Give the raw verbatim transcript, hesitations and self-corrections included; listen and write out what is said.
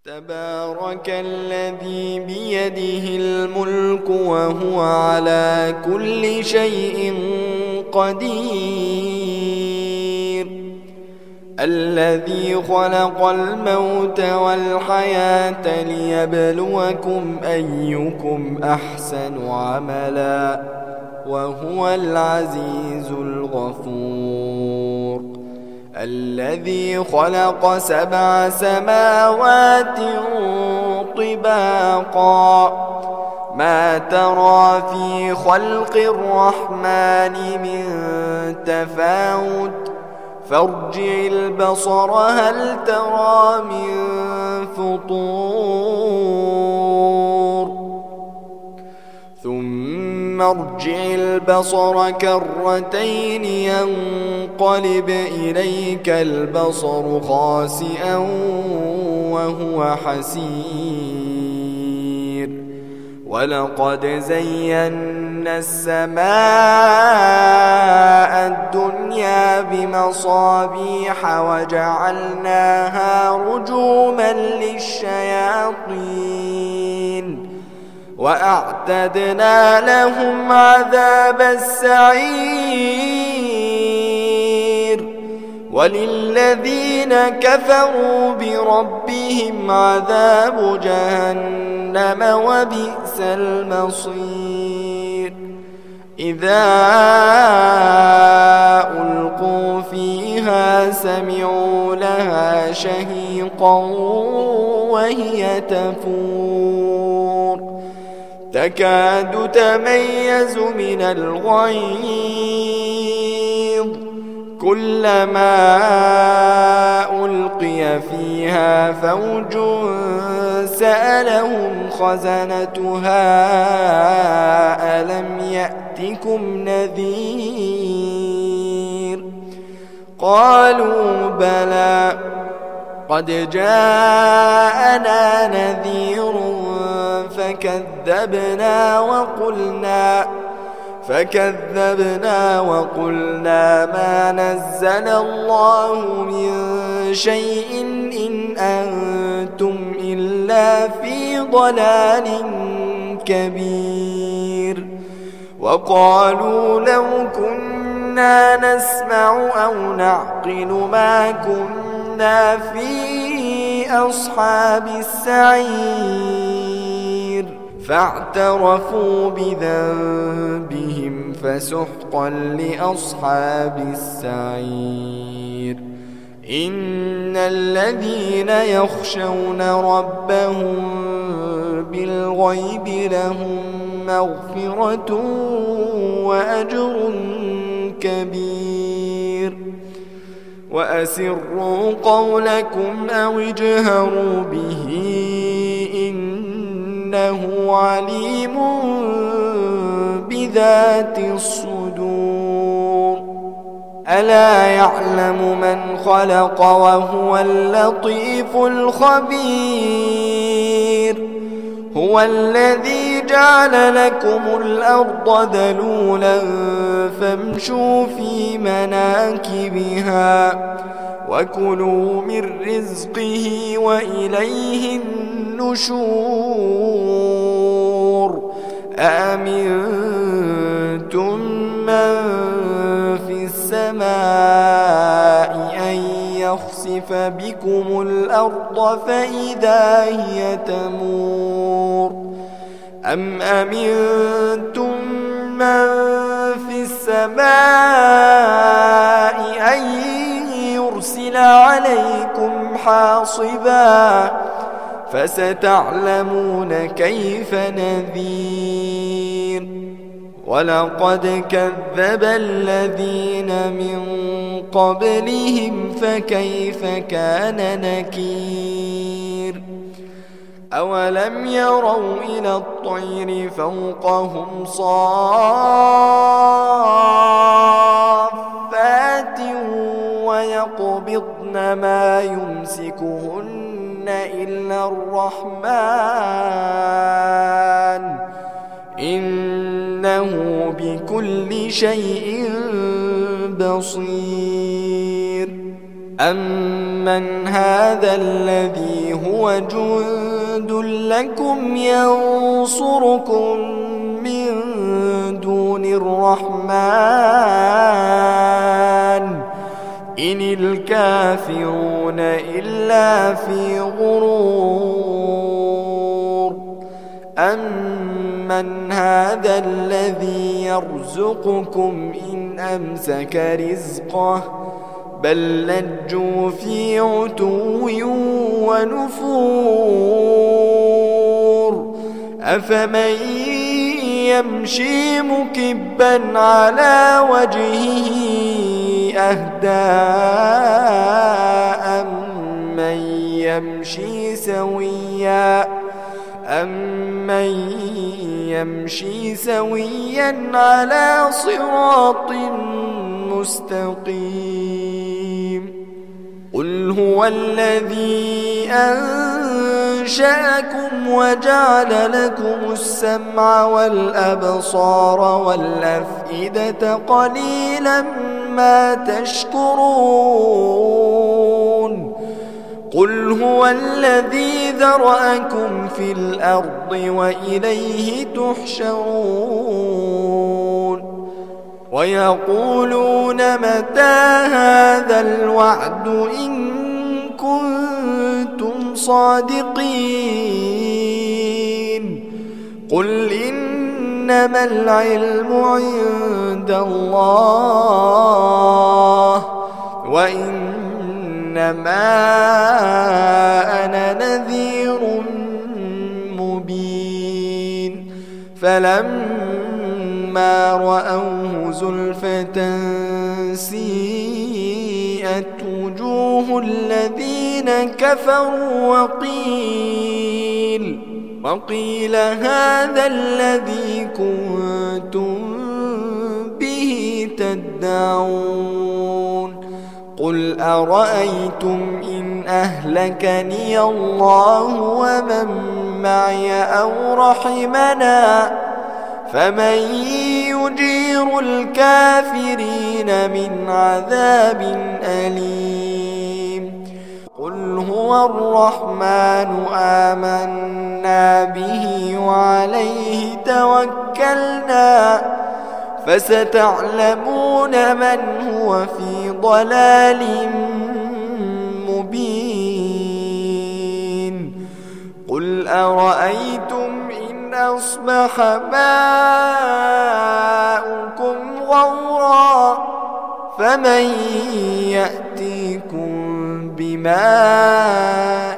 تبارك الذي بيده الملك وهو على كل شيء قدير، الذي خلق الموت والحياة ليبلوكم أيكم أحسن عملا وهو العزيز الغفور، الذي خلق سبع سماوات طباقا ما ترى في خلق الرحمن من تفاوت فارجع البصر هل ترى من فطور ثم ارجع البصر كرتين ينقلب إليك البصر خاسئا وهو حسير، ولقد زينا السماء الدنيا بمصابيح وجعلناها رجوما للشياطين وأعتدنا لهم عذاب السعير، وللذين كفروا بربهم عذاب جهنم وبئس المصير، إذا ألقوا فيها سمعوا لها شهيقا وهي تفور تكاد تميز من الغيظ، كلما ألقي فيها فوج سألهم خزنتها ألم يأتكم نذير، قالوا بلى قد جاءنا نذير فكذبنا وقلنا فكذبنا وقلنا ما نزل الله من شيء إن أنتم إلا في ضلال كبير، وقالوا لو كنا نسمع أو نعقل ما كنا في أصحاب السعير، فاعترفوا بذنبهم فسحقا لأصحاب السعير، إن الذين يخشون ربهم بالغيب لهم مغفرة وأجر كبير، وأسروا قولكم أو اجهروا به إنه عليم بذات الصدور، ألا يعلم من خلق وهو اللطيف الخبير، هو الذي جعل لكم الأرض ذلولا فامشوا في مناكبها وكلوا من رزقه وإليه النشور، أأمنتم من في السماء أن يخسف بكم الأرض فإذا هي تمور، أم أمنتم من في السماء أن يرسل عليكم حاصبا فستعلمون كيف نذير، ولقد كذب الذين من قبلهم فكيف كان نكير، أولم يروا إلى الطير فوقهم صافات ويقبضن ما يمسكهن إلا الرحمن إنه بكل شيء بصير، أمن هذا الذي هو جند لكم ينصركم من دون الرحمن إن الكافرون إلا في غرور أمن هذا الذي يرزقكم إن أمسك رزقه بل لجوا في عتو ونفور أفمن يمشي مكبا على وجهه أهدى أمن يمشي سويا أمن يمشي سويا على صراط مستقيم قل هو الذي أنشأكم وجعل لكم السمع والأبصار والأفئدة قليلا ما تشكرون قل هو الذي ذرأكم في الأرض وإليه تحشرون ويقولون متى هذا الوعد إن كنتم صادقين قل إنما العلم عند الله وإنما أنا نذير مبين فلما رأوه زلفة سيئت وجوه الذين كفروا وقيل وقيل هذا الذي كنتم به تدعون قل أرأيتم إن أهلكني الله ومن معي أو رحمنا فمن يجير الكافرين من عذاب أليم قل هو الرحمن آمنا به وعليه توكلنا فستعلمون من هو في ضلال مبين قل أرأيتم إن أصبح ماؤكم غورا فمن يأتيكم بماء